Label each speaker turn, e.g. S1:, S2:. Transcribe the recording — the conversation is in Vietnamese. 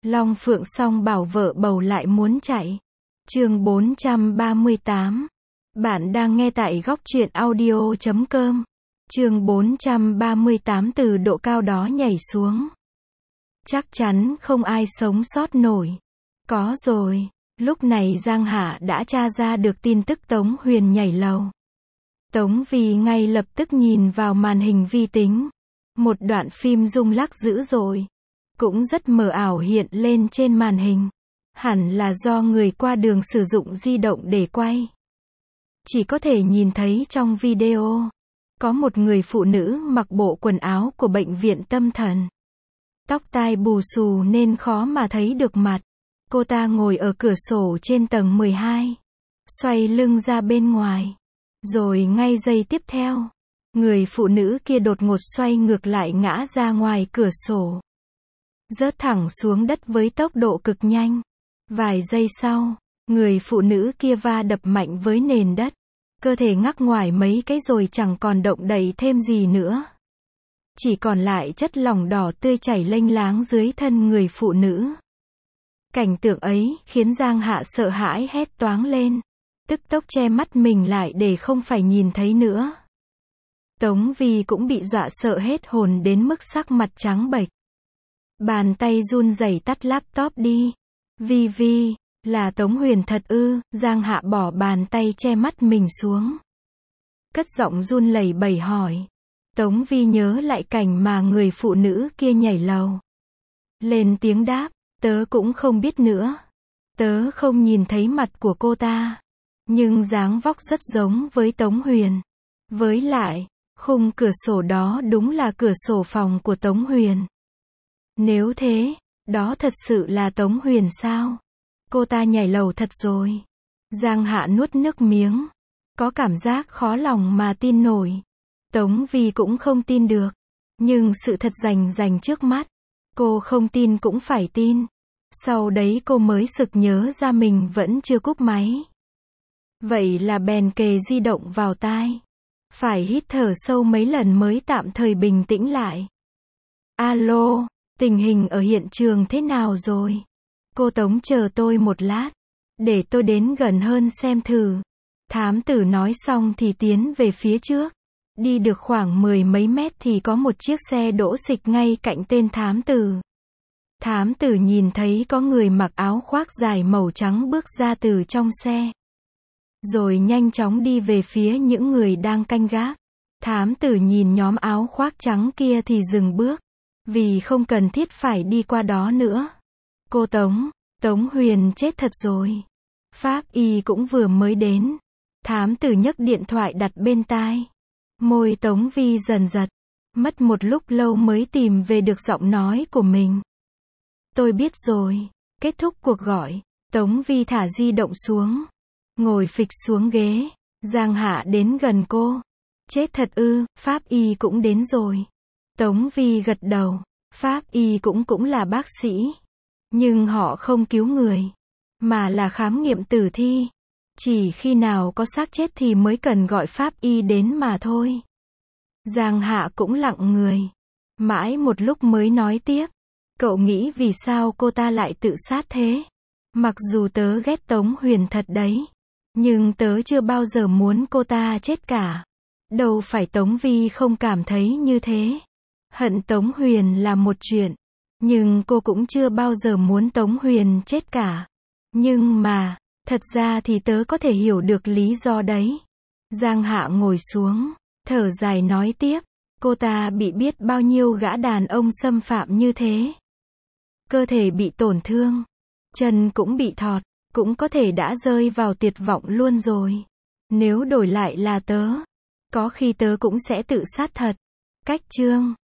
S1: Long Phượng song bảo vợ bầu lại muốn chạy. Chương 438. Bạn đang nghe tại góc truyện audio.com. Chương 438 từ độ cao đó nhảy xuống. Chắc chắn không ai sống sót nổi. Có rồi, lúc này Giang Hạ đã tra ra được tin tức Tống Huyền nhảy lầu. Tống Vi ngay lập tức nhìn vào màn hình vi tính. Một đoạn phim rung lắc dữ dội, cũng rất mờ ảo hiện lên trên màn hình. Hẳn là do người qua đường sử dụng di động để quay. Chỉ có thể nhìn thấy trong video, có một người phụ nữ mặc bộ quần áo của bệnh viện tâm thần. Tóc tai bù xù nên khó mà thấy được mặt. Cô ta ngồi ở cửa sổ trên tầng 12, xoay lưng ra bên ngoài. Rồi ngay giây tiếp theo, người phụ nữ kia đột ngột xoay ngược lại ngã ra ngoài cửa sổ, rớt thẳng xuống đất với tốc độ cực nhanh. Vài giây sau, người phụ nữ kia va đập mạnh với nền đất, cơ thể ngắc ngoải mấy cái rồi chẳng còn động đậy thêm gì nữa. Chỉ còn lại chất lỏng đỏ tươi chảy lênh láng dưới thân người phụ nữ. Cảnh tượng ấy khiến Giang Hạ sợ hãi hét toáng lên, tức tốc che mắt mình lại để không phải nhìn thấy nữa. Tống Vi cũng bị dọa sợ hết hồn đến mức sắc mặt trắng bệch. Bàn tay run rẩy tắt laptop đi. Vi, là Tống Huyền thật ư? Giang Hạ bỏ bàn tay che mắt mình xuống, cất giọng run lẩy bẩy hỏi. Tống Vi nhớ lại cảnh mà người phụ nữ kia nhảy lầu, lên tiếng đáp, tớ cũng không biết nữa. Tớ không nhìn thấy mặt của cô ta, nhưng dáng vóc rất giống với Tống Huyền. Với lại, khung cửa sổ đó đúng là cửa sổ phòng của Tống Huyền. Nếu thế, đó thật sự là Tống Huyền sao? Cô ta nhảy lầu thật rồi. Giang Hạ nuốt nước miếng, có cảm giác khó lòng mà tin nổi. Tống Vi cũng không tin được, nhưng sự thật rành trước mắt, cô không tin cũng phải tin. Sau đấy cô mới sực nhớ ra mình vẫn chưa cúp máy. Vậy là bèn kề di động vào tai, phải hít thở sâu mấy lần mới tạm thời bình tĩnh lại. Alo, tình hình ở hiện trường thế nào rồi? Cô Tống chờ tôi một lát, để tôi đến gần hơn xem thử. Thám tử nói xong thì tiến về phía trước. Đi được khoảng 10 mấy mét thì có một chiếc xe đỗ xịch ngay cạnh tên thám tử. Thám tử nhìn thấy có người mặc áo khoác dài màu trắng bước ra từ trong xe, rồi nhanh chóng đi về phía những người đang canh gác. Thám tử nhìn nhóm áo khoác trắng kia thì dừng bước, vì không cần thiết phải đi qua đó nữa. Cô Tống Huyền chết thật rồi. Pháp y cũng vừa mới đến. Thám tử nhấc điện thoại đặt bên tai. Môi Tống Vi dần giật, mất một lúc lâu mới tìm về được giọng nói của mình. Tôi biết rồi. Kết thúc cuộc gọi, Tống Vi thả di động xuống, ngồi phịch xuống ghế. Giang Hạ đến gần cô. Chết thật ư? Pháp y cũng đến rồi. Tống Vi gật đầu. Pháp y cũng là bác sĩ, nhưng họ không cứu người, mà là khám nghiệm tử thi. Chỉ khi nào có xác chết thì mới cần gọi pháp y đến mà thôi. Giang Hạ cũng lặng người, mãi một lúc mới nói tiếp. Cậu nghĩ vì sao cô ta lại tự sát thế? Mặc dù tớ ghét Tống Huyền thật đấy, nhưng tớ chưa bao giờ muốn cô ta chết cả. Đâu phải Tống Vi không cảm thấy như thế. Hận Tống Huyền là một chuyện, nhưng cô cũng chưa bao giờ muốn Tống Huyền chết cả. Nhưng mà, thật ra thì tớ có thể hiểu được lý do đấy. Giang Hạ ngồi xuống, thở dài nói tiếp. Cô ta bị biết bao nhiêu gã đàn ông xâm phạm như thế. Cơ thể bị tổn thương, chân cũng bị thọt, cũng có thể đã rơi vào tuyệt vọng luôn rồi. Nếu đổi lại là tớ, có khi tớ cũng sẽ tự sát thật. Cách chương